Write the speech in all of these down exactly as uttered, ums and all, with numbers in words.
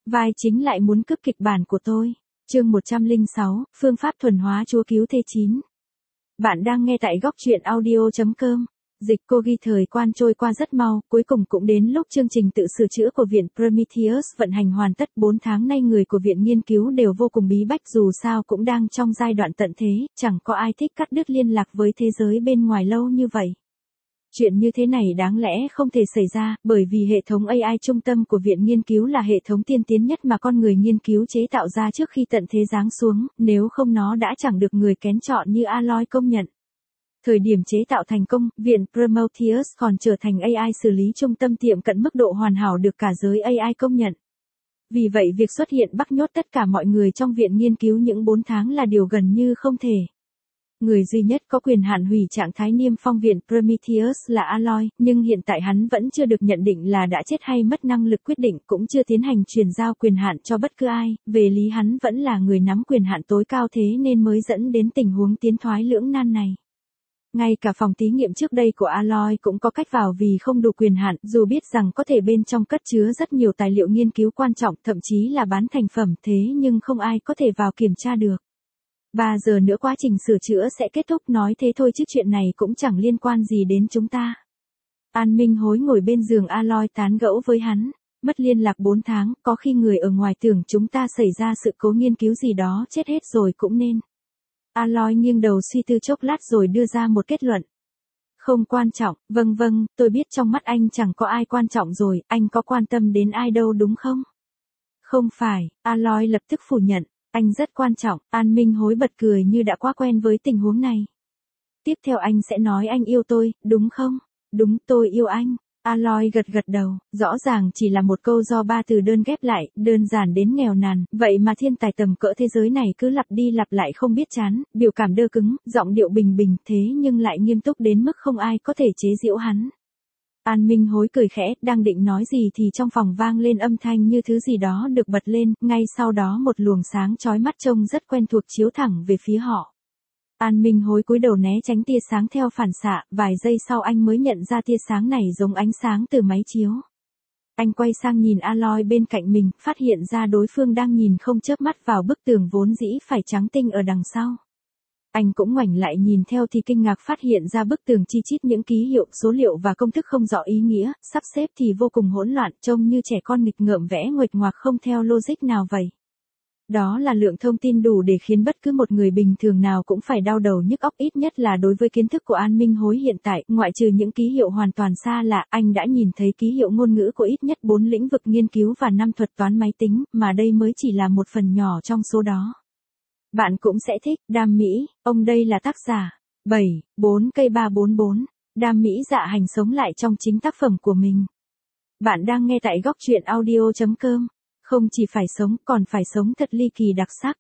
Vai chính lại muốn cướp kịch bản của tôi. Chương một trăm lẻ sáu, phương pháp thuần hóa Chúa cứu thế chín. Bạn đang nghe tại góc truyện audio chấm com. Dịch cô ghi thời quan trôi qua rất mau, cuối cùng cũng đến lúc chương trình tự sửa chữa của Viện Prometheus vận hành hoàn tất. bốn tháng nay người của Viện nghiên cứu đều vô cùng bí bách, dù sao cũng đang trong giai đoạn tận thế, chẳng có ai thích cắt đứt liên lạc với thế giới bên ngoài lâu như vậy. Chuyện như thế này đáng lẽ không thể xảy ra, bởi vì hệ thống a i trung tâm của Viện Nghiên cứu là hệ thống tiên tiến nhất mà con người nghiên cứu chế tạo ra trước khi tận thế giáng xuống, nếu không nó đã chẳng được người kén chọn như Aloy công nhận. Thời điểm chế tạo thành công, Viện Prometheus còn trở thành a i xử lý trung tâm tiệm cận mức độ hoàn hảo được cả giới a i công nhận. Vì vậy việc xuất hiện bắt nhốt tất cả mọi người trong Viện Nghiên cứu những bốn tháng là điều gần như không thể. Người duy nhất có quyền hạn hủy trạng thái niêm phong Viện Prometheus là Aloy, nhưng hiện tại hắn vẫn chưa được nhận định là đã chết hay mất năng lực quyết định, cũng chưa tiến hành truyền giao quyền hạn cho bất cứ ai, về lý hắn vẫn là người nắm quyền hạn tối cao, thế nên mới dẫn đến tình huống tiến thoái lưỡng nan này. Ngay cả phòng thí nghiệm trước đây của Aloy cũng có cách vào vì không đủ quyền hạn, dù biết rằng có thể bên trong cất chứa rất nhiều tài liệu nghiên cứu quan trọng, thậm chí là bán thành phẩm, thế nhưng không ai có thể vào kiểm tra được. Ba giờ nữa quá trình sửa chữa sẽ kết thúc, nói thế thôi chứ chuyện này cũng chẳng liên quan gì đến chúng ta. An Minh Hối ngồi bên giường Aloy tán gẫu với hắn. Mất liên lạc bốn tháng, có khi người ở ngoài tưởng chúng ta xảy ra sự cố nghiên cứu gì đó chết hết rồi cũng nên. Aloy nghiêng đầu suy tư chốc lát rồi đưa ra một kết luận. Không quan trọng, vâng vâng, tôi biết trong mắt anh chẳng có ai quan trọng rồi, anh có quan tâm đến ai đâu đúng không? Không phải, Aloy lập tức phủ nhận. Anh rất quan trọng. An Minh Hối bật cười như đã quá quen với tình huống này. Tiếp theo anh sẽ nói anh yêu tôi, đúng không? Đúng, tôi yêu anh. Aloy gật gật đầu, rõ ràng chỉ là một câu do ba từ đơn ghép lại, đơn giản đến nghèo nàn, vậy mà thiên tài tầm cỡ thế giới này cứ lặp đi lặp lại không biết chán, biểu cảm đơ cứng, giọng điệu bình bình, thế nhưng lại nghiêm túc đến mức không ai có thể chế giễu hắn. An Minh Hối cười khẽ, đang định nói gì thì trong phòng vang lên âm thanh như thứ gì đó được bật lên, ngay sau đó một luồng sáng chói mắt trông rất quen thuộc chiếu thẳng về phía họ. An Minh Hối cúi đầu né tránh tia sáng theo phản xạ, vài giây sau anh mới nhận ra tia sáng này giống ánh sáng từ máy chiếu. Anh quay sang nhìn Aloy bên cạnh mình, phát hiện ra đối phương đang nhìn không chớp mắt vào bức tường vốn dĩ phải trắng tinh ở đằng sau. Anh cũng ngoảnh lại nhìn theo thì kinh ngạc phát hiện ra bức tường chi chít những ký hiệu, số liệu và công thức không rõ ý nghĩa, sắp xếp thì vô cùng hỗn loạn, trông như trẻ con nghịch ngợm vẽ nguệch ngoạc không theo logic nào vậy. Đó là lượng thông tin đủ để khiến bất cứ một người bình thường nào cũng phải đau đầu nhức óc, ít nhất là đối với kiến thức của An Minh Hối hiện tại, ngoại trừ những ký hiệu hoàn toàn xa lạ, anh đã nhìn thấy ký hiệu ngôn ngữ của ít nhất bốn lĩnh vực nghiên cứu và năm thuật toán máy tính, mà đây mới chỉ là một phần nhỏ trong số đó. Bạn cũng sẽ thích, Đam Mỹ, ông đây là tác giả. bảy, bốn cây ba bốn bốn, Đam Mỹ dạ hành sống lại trong chính tác phẩm của mình. Bạn đang nghe tại góc truyện audio chấm com. Không chỉ phải sống, còn phải sống thật ly kỳ đặc sắc.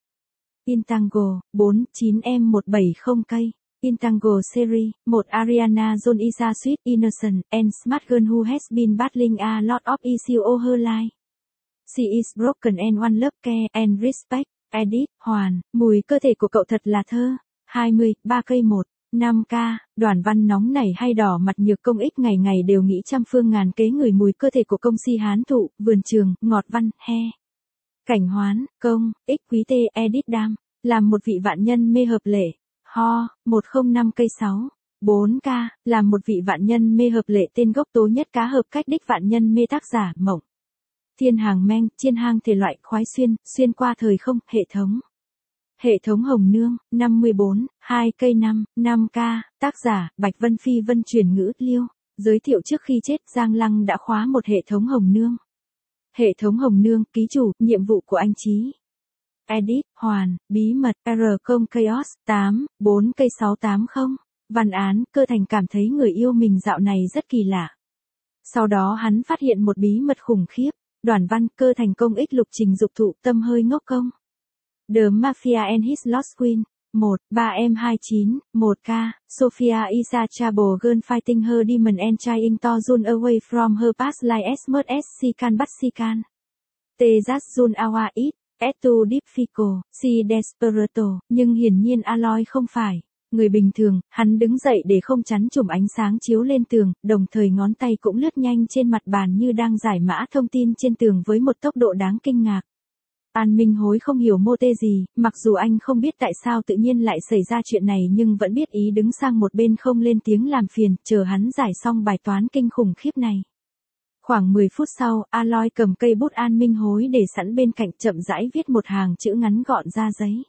Intango, bốn chín em một bảy không cây. Intango Series, một Ariana John is a sweet, innocent, and smart girl who has been battling a lot of issues all her life. She is broken and one love care and respect. Edit, Hoàn, mùi cơ thể của cậu thật là thơ. hai mươi, ba cây một, năm k, Đoàn Văn nóng nảy hay đỏ mặt nhược công ích ngày ngày đều nghĩ trăm phương ngàn kế ngửi mùi cơ thể của công si hán thụ, vườn trường, ngọt văn, he. Cảnh Hoán, công, ích quý tê, edit đam, làm một vị vạn nhân mê hợp lệ. Ho, một không năm cây sáu, bốn k, làm một vị vạn nhân mê hợp lệ tên gốc Tố Nhất Cá hợp cách đích vạn nhân mê tác giả, Mộng. Thiên hàng meng, chiên hang thể loại, khoái xuyên, xuyên qua thời không, hệ thống. Hệ thống Hồng Nương, năm mươi bốn, hai cây năm, năm k, tác giả, Bạch Vân Phi Vân truyền ngữ, liêu. Giới thiệu trước khi chết, Giang Lăng đã khóa một hệ thống Hồng Nương. Hệ thống Hồng Nương, ký chủ, nhiệm vụ của anh Chí. Edit, Hoàn, bí mật, R công Chaos, tám, bốn cây sáu tám không. Văn án, Cơ Thành cảm thấy người yêu mình dạo này rất kỳ lạ. Sau đó hắn phát hiện một bí mật khủng khiếp. Đoàn Văn, Cơ Thành công ích lục trình dục thụ, tâm hơi ngốc công. The Mafia and his Lost Queen. một, ba em hai chín, một k, Sophia is a trouble girl fighting her demon and trying to run away from her past life as much as she can but she can. Te just run our it, as too difficult, she desperate, nhưng hiển nhiên Aloy không phải. Người bình thường, hắn đứng dậy để không chắn chùm ánh sáng chiếu lên tường, đồng thời ngón tay cũng lướt nhanh trên mặt bàn như đang giải mã thông tin trên tường với một tốc độ đáng kinh ngạc. An Minh Hối không hiểu mô tê gì, mặc dù anh không biết tại sao tự nhiên lại xảy ra chuyện này nhưng vẫn biết ý đứng sang một bên không lên tiếng làm phiền, chờ hắn giải xong bài toán kinh khủng khiếp này. Khoảng mười phút sau, Aloy cầm cây bút An Minh Hối để sẵn bên cạnh, chậm rãi viết một hàng chữ ngắn gọn ra giấy.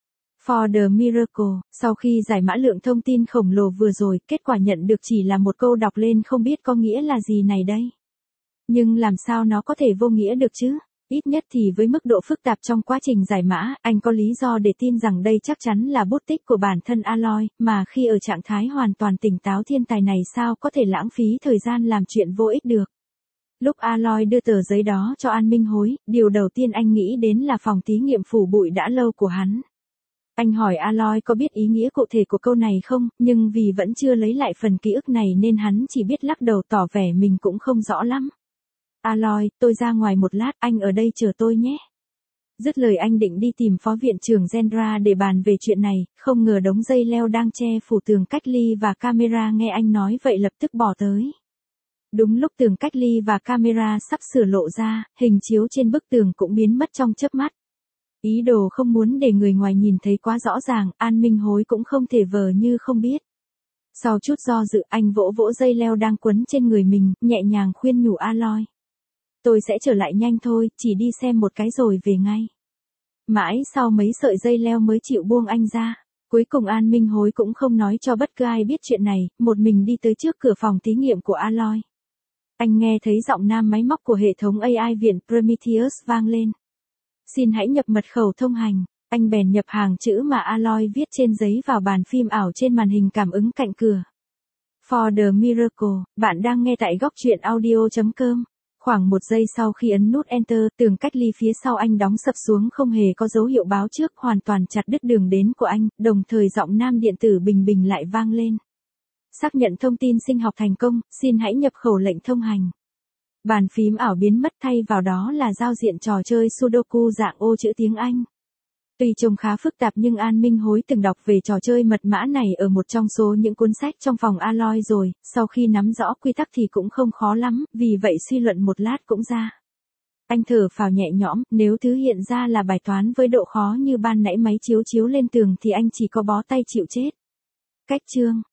For the miracle, sau khi giải mã lượng thông tin khổng lồ vừa rồi, kết quả nhận được chỉ là một câu đọc lên không biết có nghĩa là gì này đây. Nhưng làm sao nó có thể vô nghĩa được chứ? Ít nhất thì với mức độ phức tạp trong quá trình giải mã, anh có lý do để tin rằng đây chắc chắn là bút tích của bản thân Aloy, mà khi ở trạng thái hoàn toàn tỉnh táo thiên tài này sao có thể lãng phí thời gian làm chuyện vô ích được. Lúc Aloy đưa tờ giấy đó cho An Minh Hối, điều đầu tiên anh nghĩ đến là phòng thí nghiệm phủ bụi đã lâu của hắn. Anh hỏi Aloy có biết ý nghĩa cụ thể của câu này không, nhưng vì vẫn chưa lấy lại phần ký ức này nên hắn chỉ biết lắc đầu tỏ vẻ mình cũng không rõ lắm. Aloy, tôi ra ngoài một lát, anh ở đây chờ tôi nhé. Dứt lời anh định đi tìm phó viện trưởng Gendra để bàn về chuyện này, không ngờ đống dây leo đang che phủ tường cách ly và camera nghe anh nói vậy lập tức bỏ tới. Đúng lúc tường cách ly và camera sắp sửa lộ ra, hình chiếu trên bức tường cũng biến mất trong chớp mắt. Ý đồ không muốn để người ngoài nhìn thấy quá rõ ràng, An Minh Hối cũng không thể vờ như không biết. Sau chút do dự, anh vỗ vỗ dây leo đang quấn trên người mình, nhẹ nhàng khuyên nhủ Aloy. Tôi sẽ trở lại nhanh thôi, chỉ đi xem một cái rồi về ngay. Mãi sau mấy sợi dây leo mới chịu buông anh ra. Cuối cùng An Minh Hối cũng không nói cho bất cứ ai biết chuyện này, một mình đi tới trước cửa phòng thí nghiệm của Aloy. Anh nghe thấy giọng nam máy móc của hệ thống a i viện Prometheus vang lên. Xin hãy nhập mật khẩu thông hành. Anh bèn nhập hàng chữ mà Aloy viết trên giấy vào bàn phim ảo trên màn hình cảm ứng cạnh cửa. For the miracle, bạn đang nghe tại góc truyện audio chấm com. Khoảng một giây sau khi ấn nút Enter, tường cách ly phía sau anh đóng sập xuống không hề có dấu hiệu báo trước, hoàn toàn chặt đứt đường đến của anh, đồng thời giọng nam điện tử bình bình lại vang lên. Xác nhận thông tin sinh học thành công, xin hãy nhập khẩu lệnh thông hành. Bàn phím ảo biến mất, thay vào đó là giao diện trò chơi Sudoku dạng ô chữ tiếng Anh. Tuy trông khá phức tạp nhưng An Minh Hối từng đọc về trò chơi mật mã này ở một trong số những cuốn sách trong phòng Aloy rồi, sau khi nắm rõ quy tắc thì cũng không khó lắm, vì vậy suy luận một lát cũng ra. Anh thở phào nhẹ nhõm, nếu thứ hiện ra là bài toán với độ khó như ban nãy máy chiếu chiếu lên tường thì anh chỉ có bó tay chịu chết. Cách chương